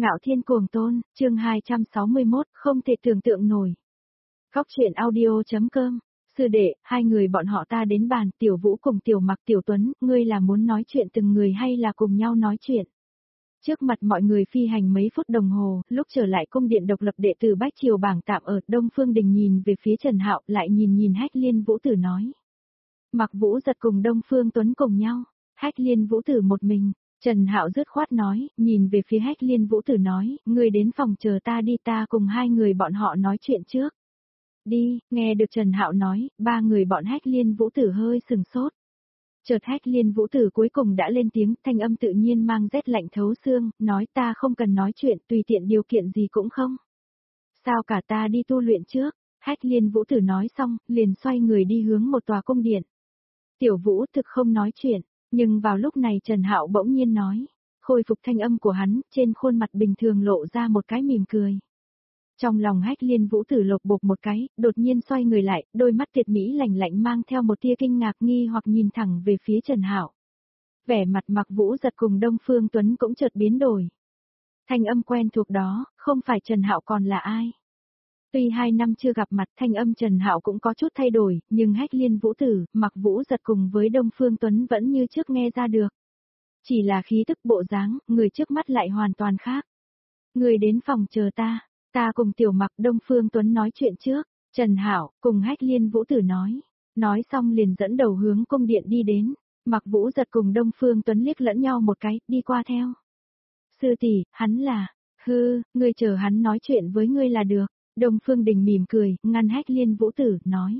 Ngạo Thiên Cuồng Tôn, chương 261, không thể tưởng tượng nổi. Góc truyện audio.com, sư đệ, hai người bọn họ ta đến bàn, Tiểu Vũ cùng Tiểu Mặc Tiểu Tuấn, ngươi là muốn nói chuyện từng người hay là cùng nhau nói chuyện? Trước mặt mọi người phi hành mấy phút đồng hồ, lúc trở lại cung điện độc lập đệ tử Bách Triều bảng tạm ở Đông Phương Đình nhìn về phía Trần Hạo, lại nhìn Hách Liên Vũ Tử nói. Mặc Vũ giật cùng Đông Phương Tuấn cùng nhau, Hách Liên Vũ Tử một mình. Trần Hạo dứt khoát nói, nhìn về phía Hách Liên Vũ Tử nói, ngươi đến phòng chờ ta đi, ta cùng hai người bọn họ nói chuyện trước. Đi, nghe được Trần Hạo nói, ba người bọn Hách Liên Vũ Tử hơi sừng sốt. Chợt Hách Liên Vũ Tử cuối cùng đã lên tiếng, thanh âm tự nhiên mang rét lạnh thấu xương, nói ta không cần nói chuyện, tùy tiện điều kiện gì cũng không. Sao cả ta đi tu luyện trước, Hách Liên Vũ Tử nói xong, liền xoay người đi hướng một tòa cung điện. Tiểu Vũ thực không nói chuyện. Nhưng vào lúc này Trần Hạo bỗng nhiên nói, khôi phục thanh âm của hắn, trên khuôn mặt bình thường lộ ra một cái mỉm cười. Trong lòng Hách Liên Vũ Tử lột bột một cái, đột nhiên xoay người lại, đôi mắt tuyệt mỹ lạnh lạnh mang theo một tia kinh ngạc nghi hoặc nhìn thẳng về phía Trần Hạo. Vẻ mặt Mặc Vũ giật cùng Đông Phương Tuấn cũng chợt biến đổi. Thanh âm quen thuộc đó, không phải Trần Hạo còn là ai? Tuy 2 năm chưa gặp mặt, thanh âm Trần Hạo cũng có chút thay đổi, nhưng Hách Liên Vũ Tử, Mặc Vũ giật cùng với Đông Phương Tuấn vẫn như trước nghe ra được. Chỉ là khí tức bộ dáng, người trước mắt lại hoàn toàn khác. Người đến phòng chờ ta cùng Tiểu Mặc Đông Phương Tuấn nói chuyện trước, Trần Hạo cùng Hách Liên Vũ Tử nói xong liền dẫn đầu hướng cung điện đi đến, Mặc Vũ giật cùng Đông Phương Tuấn liếc lẫn nhau một cái, đi qua theo. Sư tỷ, hắn là, ngươi chờ hắn nói chuyện với ngươi là được. Đông Phương Đình mỉm cười, ngăn Hách Liên Vũ Tử, nói.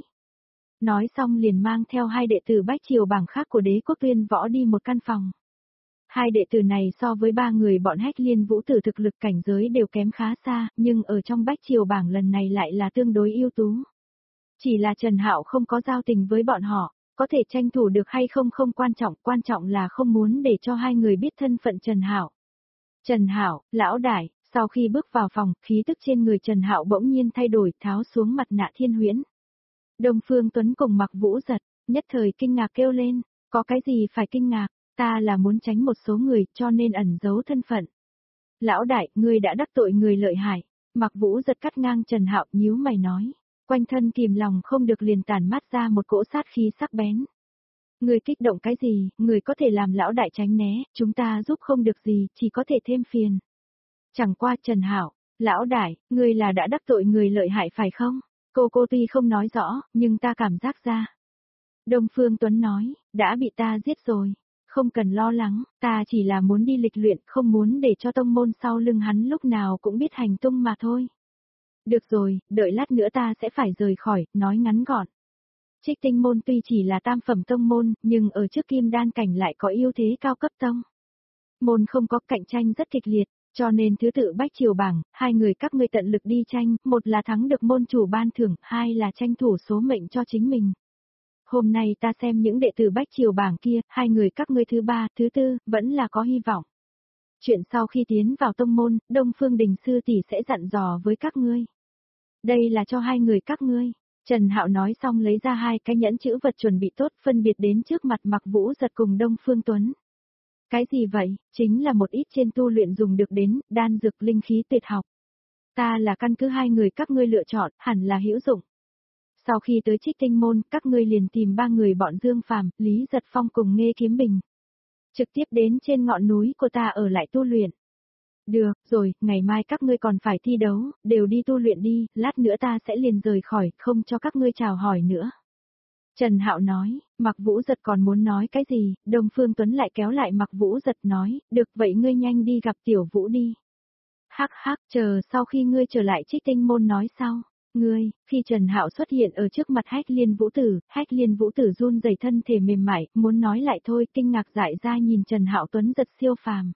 Nói xong liền mang theo hai đệ tử Bách Triều bảng khác của Đế Quốc Tuyên Võ đi một căn phòng. Hai đệ tử này so với ba người bọn Hách Liên Vũ Tử thực lực cảnh giới đều kém khá xa, nhưng ở trong Bách Triều bảng lần này lại là tương đối ưu tú. Chỉ là Trần Hạo không có giao tình với bọn họ, có thể tranh thủ được hay không không quan trọng là không muốn để cho hai người biết thân phận Trần Hạo. Trần Hạo, lão đại. Sau khi bước vào phòng, khí tức trên người Trần Hạo bỗng nhiên thay đổi, tháo xuống mặt nạ thiên huyễn. Đông Phương Tuấn cùng Mặc Vũ giật, nhất thời kinh ngạc kêu lên, có cái gì phải kinh ngạc, ta là muốn tránh một số người cho nên ẩn giấu thân phận. Lão đại, ngươi đã đắc tội người lợi hại, Mặc Vũ giật cắt ngang Trần Hạo nhíu mày nói, quanh thân kìm lòng không được liền tản mát ra một cỗ sát khí sắc bén. Ngươi kích động cái gì, ngươi có thể làm lão đại tránh né, chúng ta giúp không được gì, chỉ có thể thêm phiền. Chẳng qua Trần Hạo, lão đại, ngươi là đã đắc tội người lợi hại phải không? Cô tuy không nói rõ, nhưng ta cảm giác ra. Đông Phương Tuấn nói, đã bị ta giết rồi. Không cần lo lắng, ta chỉ là muốn đi lịch luyện, không muốn để cho tông môn sau lưng hắn lúc nào cũng biết hành tung mà thôi. Được rồi, đợi lát nữa ta sẽ phải rời khỏi, nói ngắn gọn. Trích Tinh môn tuy chỉ là tam phẩm tông môn, nhưng ở trước Kim Đan cảnh lại có ưu thế cao cấp tông. Môn không có cạnh tranh rất kịch liệt. Cho nên thứ tự Bách Triều bảng, hai người các ngươi tận lực đi tranh, một là thắng được môn chủ ban thưởng, hai là tranh thủ số mệnh cho chính mình. Hôm nay ta xem những đệ tử Bách Triều bảng kia, hai người các ngươi thứ ba, thứ tư, vẫn là có hy vọng. Chuyện sau khi tiến vào tông môn, Đông Phương Đình sư tỷ sẽ dặn dò với các ngươi. Đây là cho hai người các ngươi. Trần Hạo nói xong lấy ra hai cái nhẫn chữ vật chuẩn bị tốt, phân biệt đến trước mặt Mặc Vũ giật cùng Đông Phương Tuấn. Cái gì vậy? Chính là một ít trên tu luyện dùng được đến, đan dược linh khí tuyệt học. Ta là căn cứ hai người các ngươi lựa chọn, hẳn là hữu dụng. Sau khi tới Trích Tinh môn, các ngươi liền tìm ba người bọn Dương Phàm, Lý Giật Phong cùng Nghê Kiếm Bình. Trực tiếp đến trên ngọn núi của ta ở lại tu luyện. Được, rồi, ngày mai các ngươi còn phải thi đấu, đều đi tu luyện đi, lát nữa ta sẽ liền rời khỏi, không cho các ngươi chào hỏi nữa. Trần Hạo nói, Mặc Vũ giật còn muốn nói cái gì, Đông Phương Tuấn lại kéo lại Mặc Vũ giật nói, được vậy ngươi nhanh đi gặp Tiểu Vũ đi. Hắc, chờ sau khi ngươi trở lại Trích Tinh môn nói sau. Ngươi, khi Trần Hạo xuất hiện ở trước mặt Hách Liên Vũ Tử run rẩy thân thể mềm mại, muốn nói lại thôi, kinh ngạc dại ra nhìn Trần Hạo Tuấn giật siêu phàm.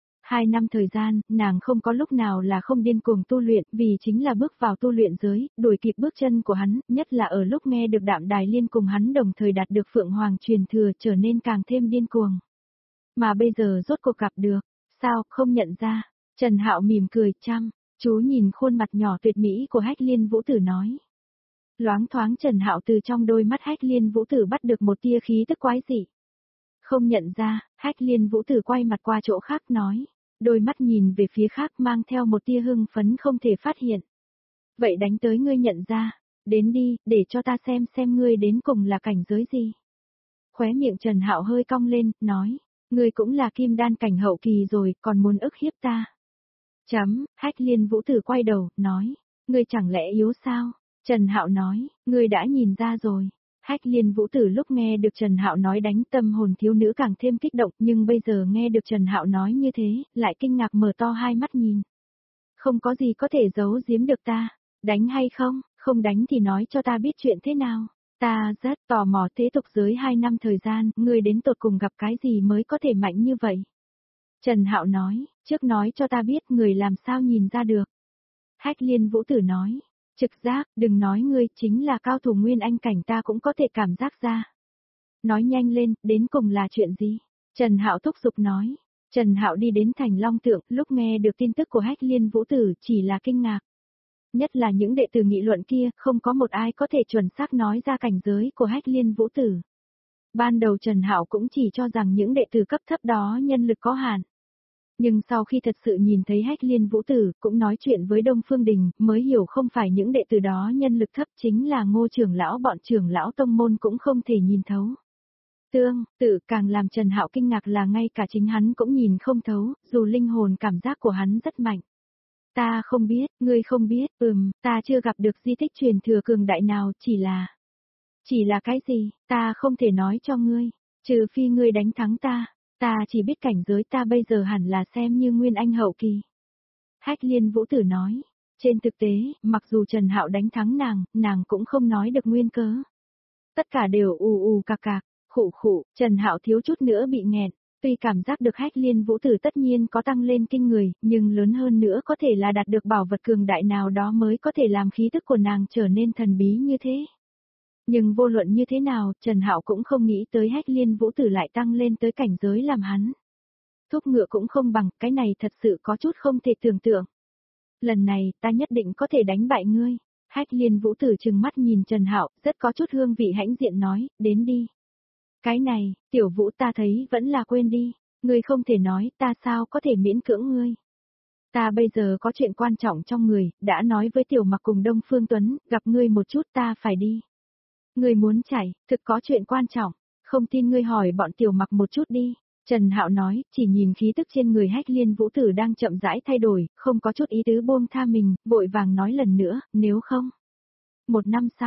2 năm thời gian, nàng không có lúc nào là không điên cuồng tu luyện, vì chính là bước vào tu luyện giới, đuổi kịp bước chân của hắn, nhất là ở lúc nghe được Đạm Đài Liên cùng hắn đồng thời đạt được Phượng Hoàng truyền thừa trở nên càng thêm điên cuồng. Mà bây giờ rốt cuộc gặp được, sao, không nhận ra, Trần Hạo mỉm cười chú nhìn khuôn mặt nhỏ tuyệt mỹ của Hách Liên Vũ Tử nói. Loáng thoáng Trần Hạo từ trong đôi mắt Hách Liên Vũ Tử bắt được một tia khí tức quái dị. Không nhận ra, Hách Liên Vũ Tử quay mặt qua chỗ khác nói. đôi mắt nhìn về phía khác mang theo một tia hưng phấn không thể phát hiện. Vậy đánh tới ngươi nhận ra, đến đi, để cho ta xem ngươi đến cùng là cảnh giới gì. Khóe miệng Trần Hạo hơi cong lên, nói, ngươi cũng là kim đan cảnh hậu kỳ rồi, còn muốn ức hiếp ta. Hách Liên Vũ Tử quay đầu, nói, ngươi chẳng lẽ yếu sao? Trần Hạo nói, ngươi đã nhìn ra rồi. Hách Liên Vũ Tử lúc nghe được Trần Hạo nói đánh tâm hồn thiếu nữ càng thêm kích động, nhưng bây giờ nghe được Trần Hạo nói như thế, lại kinh ngạc mở to hai mắt nhìn. Không có gì có thể giấu giếm được ta, đánh hay không, không đánh thì nói cho ta biết chuyện thế nào. Ta rất tò mò thế tục giới 2 năm thời gian, ngươi đến tột cùng gặp cái gì mới có thể mạnh như vậy. Trần Hạo nói, trước nói cho ta biết người làm sao nhìn ra được. Hách Liên Vũ Tử nói, trực giác, đừng nói ngươi chính là cao thủ nguyên anh cảnh ta cũng có thể cảm giác ra. Nói nhanh lên, đến cùng là chuyện gì? Trần Hạo thúc giục nói. Trần Hạo đi đến thành Long Tượng, lúc nghe được tin tức của Hách Liên Vũ Tử chỉ là kinh ngạc. Nhất là những đệ tử nghị luận kia, không có một ai có thể chuẩn xác nói ra cảnh giới của Hách Liên Vũ Tử. Ban đầu Trần Hạo cũng chỉ cho rằng những đệ tử cấp thấp đó nhân lực có hạn. Nhưng sau khi thật sự nhìn thấy Hách Liên Vũ Tử, cũng nói chuyện với Đông Phương Đình, mới hiểu không phải những đệ tử đó nhân lực thấp chính là Ngô trưởng lão bọn trưởng lão tông môn cũng không thể nhìn thấu. Tự càng làm Trần Hạo kinh ngạc là ngay cả chính hắn cũng nhìn không thấu, dù linh hồn cảm giác của hắn rất mạnh. Ta không biết, ngươi không biết, ta chưa gặp được di tích truyền thừa cường đại nào, chỉ là cái gì, ta không thể nói cho ngươi, trừ phi ngươi đánh thắng ta. Ta chỉ biết cảnh giới ta bây giờ hẳn là xem như nguyên anh hậu kỳ. Hách Liên Vũ Tử nói, trên thực tế, mặc dù Trần Hạo đánh thắng nàng cũng không nói được nguyên cớ. Tất cả đều ù cạc cạc, khụ, Trần Hạo thiếu chút nữa bị nghẹn, tuy cảm giác được Hách Liên Vũ Tử tất nhiên có tăng lên kinh người, nhưng lớn hơn nữa có thể là đạt được bảo vật cường đại nào đó mới có thể làm khí tức của nàng trở nên thần bí như thế. Nhưng vô luận như thế nào, Trần Hạo cũng không nghĩ tới Hách Liên Vũ Tử lại tăng lên tới cảnh giới làm hắn. Thúc ngựa cũng không bằng, cái này thật sự có chút không thể tưởng tượng. Lần này, ta nhất định có thể đánh bại ngươi. Hách Liên Vũ Tử trừng mắt nhìn Trần Hạo, rất có chút hương vị hãnh diện nói, đến đi. Cái này, Tiểu Vũ ta thấy vẫn là quên đi, ngươi không thể nói, ta sao có thể miễn cưỡng ngươi. Ta bây giờ có chuyện quan trọng trong người, đã nói với Tiểu Mặc cùng Đông Phương Tuấn, gặp ngươi một chút ta phải đi. Ngươi muốn chạy, thực có chuyện quan trọng, không tin ngươi hỏi bọn Tiểu Mặc một chút đi. Trần Hạo nói, chỉ nhìn khí tức trên người Hách Liên Vũ Tử đang chậm rãi thay đổi, không có chút ý tứ buông tha mình, vội vàng nói lần nữa, nếu không. Một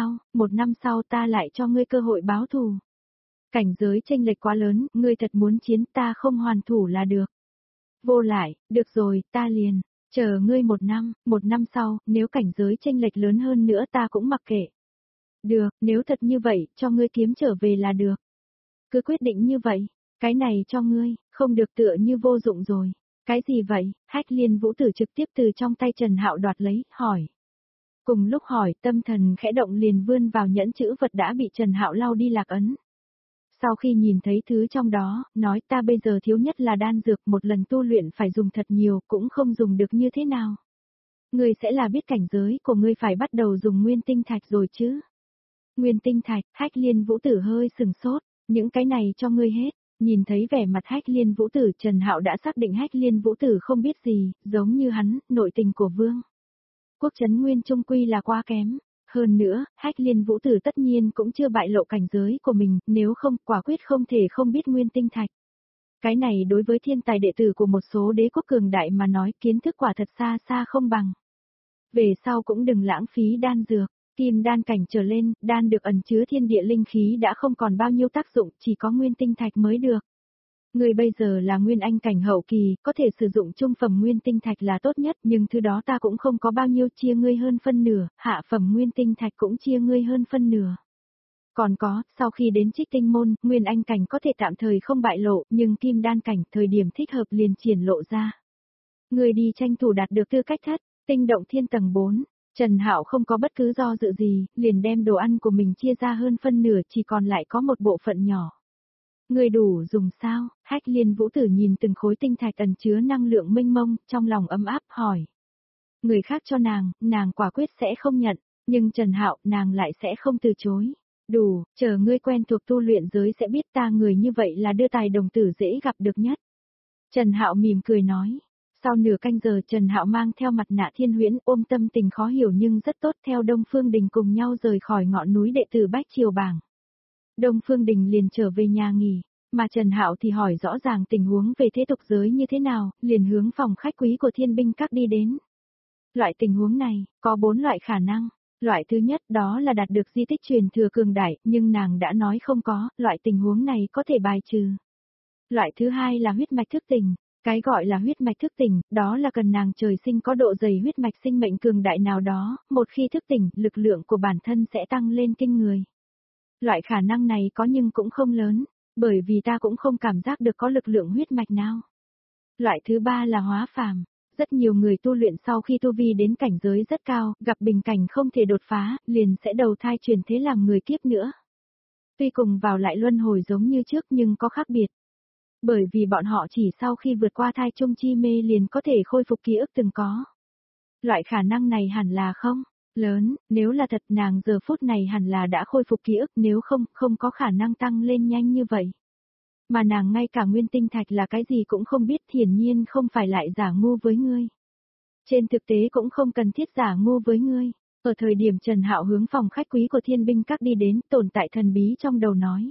năm sau ta lại cho ngươi cơ hội báo thù. Cảnh giới chênh lệch quá lớn, ngươi thật muốn chiến ta không hoàn thủ là được. Vô lại, được rồi, ta liền, chờ ngươi một năm sau, nếu cảnh giới chênh lệch lớn hơn nữa ta cũng mặc kệ. Được, nếu thật như vậy, cho ngươi kiếm trở về là được. Cứ quyết định như vậy, cái này cho ngươi, không được tựa như vô dụng rồi. Cái gì vậy? Hách Liên Vũ Tử trực tiếp từ trong tay Trần Hạo đoạt lấy, hỏi. Cùng lúc hỏi, tâm thần khẽ động liền vươn vào nhẫn chữ vật đã bị Trần Hạo lau đi lạc ấn. Sau khi nhìn thấy thứ trong đó, nói ta bây giờ thiếu nhất là đan dược, một lần tu luyện phải dùng thật nhiều, cũng không dùng được như thế nào. Ngươi sẽ là biết cảnh giới của ngươi phải bắt đầu dùng nguyên tinh thạch rồi chứ. Nguyên tinh thạch, Hách Liên Vũ Tử hơi sừng sốt, những cái này cho ngươi hết. Nhìn thấy vẻ mặt Hách Liên Vũ Tử, Trần Hạo đã xác định Hách Liên Vũ Tử không biết gì, giống như hắn, nội tình của vương quốc trấn nguyên trung quy là quá kém. Hơn nữa, Hách Liên Vũ Tử tất nhiên cũng chưa bại lộ cảnh giới của mình, nếu không, quả quyết không thể không biết nguyên tinh thạch. Cái này đối với thiên tài đệ tử của một số đế quốc cường đại mà nói, kiến thức quả thật xa xa không bằng. Về sau cũng đừng lãng phí đan dược. Kim đan cảnh trở lên, đan được ẩn chứa thiên địa linh khí đã không còn bao nhiêu tác dụng, chỉ có nguyên tinh thạch mới được. Người bây giờ là nguyên anh cảnh hậu kỳ, có thể sử dụng trung phẩm nguyên tinh thạch là tốt nhất, nhưng thứ đó ta cũng không có bao nhiêu, chia ngươi hơn phân nửa, hạ phẩm nguyên tinh thạch cũng chia ngươi hơn phân nửa. Còn có, sau khi đến Trích Tinh môn, nguyên anh cảnh có thể tạm thời không bại lộ, nhưng kim đan cảnh, thời điểm thích hợp liền triển lộ ra. Người đi tranh thủ đạt được tư cách thất, tinh động thiên tầng 4. Trần Hạo không có bất cứ do dự gì, liền đem đồ ăn của mình chia ra hơn phân nửa, chỉ còn lại có một bộ phận nhỏ. Người đủ dùng sao? Hách Liên Vũ Tử nhìn từng khối tinh thạch ẩn chứa năng lượng mênh mông, trong lòng ấm áp hỏi. Người khác cho nàng quả quyết sẽ không nhận, nhưng Trần Hạo, nàng lại sẽ không từ chối. Đủ, chờ ngươi quen thuộc tu luyện giới sẽ biết ta người như vậy là đưa tài đồng tử dễ gặp được nhất. Trần Hạo mỉm cười nói. Sau nửa canh giờ Trần Hạo mang theo mặt nạ Thiên Huyễn ôm tâm tình khó hiểu nhưng rất tốt theo Đông Phương Đình cùng nhau rời khỏi ngọn núi đệ tử Bách Triều Bảng. Đông Phương Đình liền trở về nhà nghỉ, mà Trần Hạo thì hỏi rõ ràng tình huống về thế tục giới như thế nào, liền hướng phòng khách quý của Thiên Binh Các đi đến. Loại tình huống này, có 4 loại khả năng. Loại thứ nhất đó là đạt được di tích truyền thừa cường đại, nhưng nàng đã nói không có, loại tình huống này có thể bài trừ. Loại thứ hai là huyết mạch thức tỉnh. Cái gọi là huyết mạch thức tỉnh, đó là cần nàng trời sinh có độ dày huyết mạch sinh mệnh cường đại nào đó, một khi thức tỉnh, lực lượng của bản thân sẽ tăng lên kinh người. Loại khả năng này có nhưng cũng không lớn, bởi vì ta cũng không cảm giác được có lực lượng huyết mạch nào. Loại thứ ba là hóa phàm. Rất nhiều người tu luyện sau khi tu vi đến cảnh giới rất cao, gặp bình cảnh không thể đột phá, liền sẽ đầu thai chuyển thế làm người kiếp nữa. Tuy cùng vào lại luân hồi giống như trước nhưng có khác biệt. Bởi vì bọn họ chỉ sau khi vượt qua thai chung chi mê liền có thể khôi phục ký ức từng có. Loại khả năng này hẳn là không lớn, nếu là thật nàng giờ phút này hẳn là đã khôi phục ký ức, nếu không, không có khả năng tăng lên nhanh như vậy. Mà nàng ngay cả nguyên tinh thạch là cái gì cũng không biết, hiển nhiên không phải lại giả ngu với ngươi. Trên thực tế cũng không cần thiết giả ngu với ngươi. Ở thời điểm Trần Hạo hướng phòng khách quý của Thiên Binh Các đi đến, tồn tại thần bí trong đầu nói.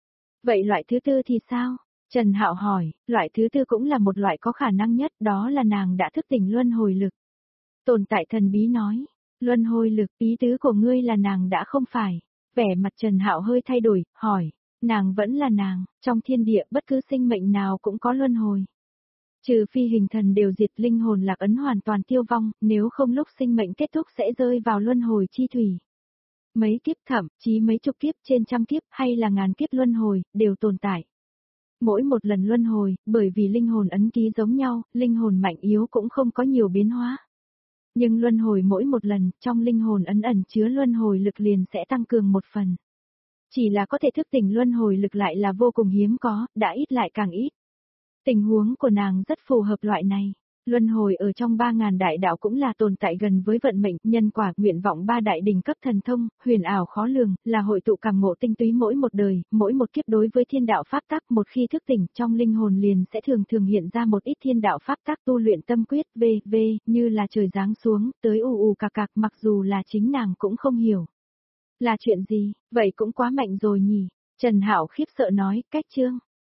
Vậy loại thứ tư thì sao? Trần Hạo hỏi, loại thứ tư cũng là một loại có khả năng nhất, đó là nàng đã thức tỉnh luân hồi lực. Tồn tại thần bí nói, luân hồi lực, ý tứ của ngươi là nàng đã không phải. Vẻ mặt Trần Hạo hơi thay đổi, hỏi, nàng vẫn là nàng, trong thiên địa bất cứ sinh mệnh nào cũng có luân hồi. Trừ phi hình thần đều diệt, linh hồn lạc ấn hoàn toàn tiêu vong, nếu không lúc sinh mệnh kết thúc sẽ rơi vào luân hồi chi thủy. Mấy kiếp, thậm chí mấy chục kiếp, trên trăm kiếp hay là ngàn kiếp luân hồi, đều tồn tại. Mỗi một lần luân hồi, bởi vì linh hồn ấn ký giống nhau, linh hồn mạnh yếu cũng không có nhiều biến hóa. Nhưng luân hồi mỗi một lần, trong linh hồn ẩn chứa luân hồi lực liền sẽ tăng cường một phần. Chỉ là có thể thức tỉnh luân hồi lực lại là vô cùng hiếm có, đã ít lại càng ít. Tình huống của nàng rất phù hợp loại này. Luân hồi ở trong 3.000 đại đạo cũng là tồn tại gần với vận mệnh, nhân quả, nguyện vọng 3 đại đỉnh cấp thần thông, huyền ảo khó lường, là hội tụ cảm ngộ tinh túy mỗi một đời, mỗi một kiếp đối với thiên đạo pháp tắc, một khi thức tỉnh, trong linh hồn liền sẽ thường thường hiện ra một ít thiên đạo pháp tắc tu luyện tâm quyết, như là trời giáng xuống, tới ù cạc cạc, mặc dù là chính nàng cũng không hiểu. Là chuyện gì, vậy cũng quá mạnh rồi nhỉ? Trần Hạo khiếp sợ nói, cách chương.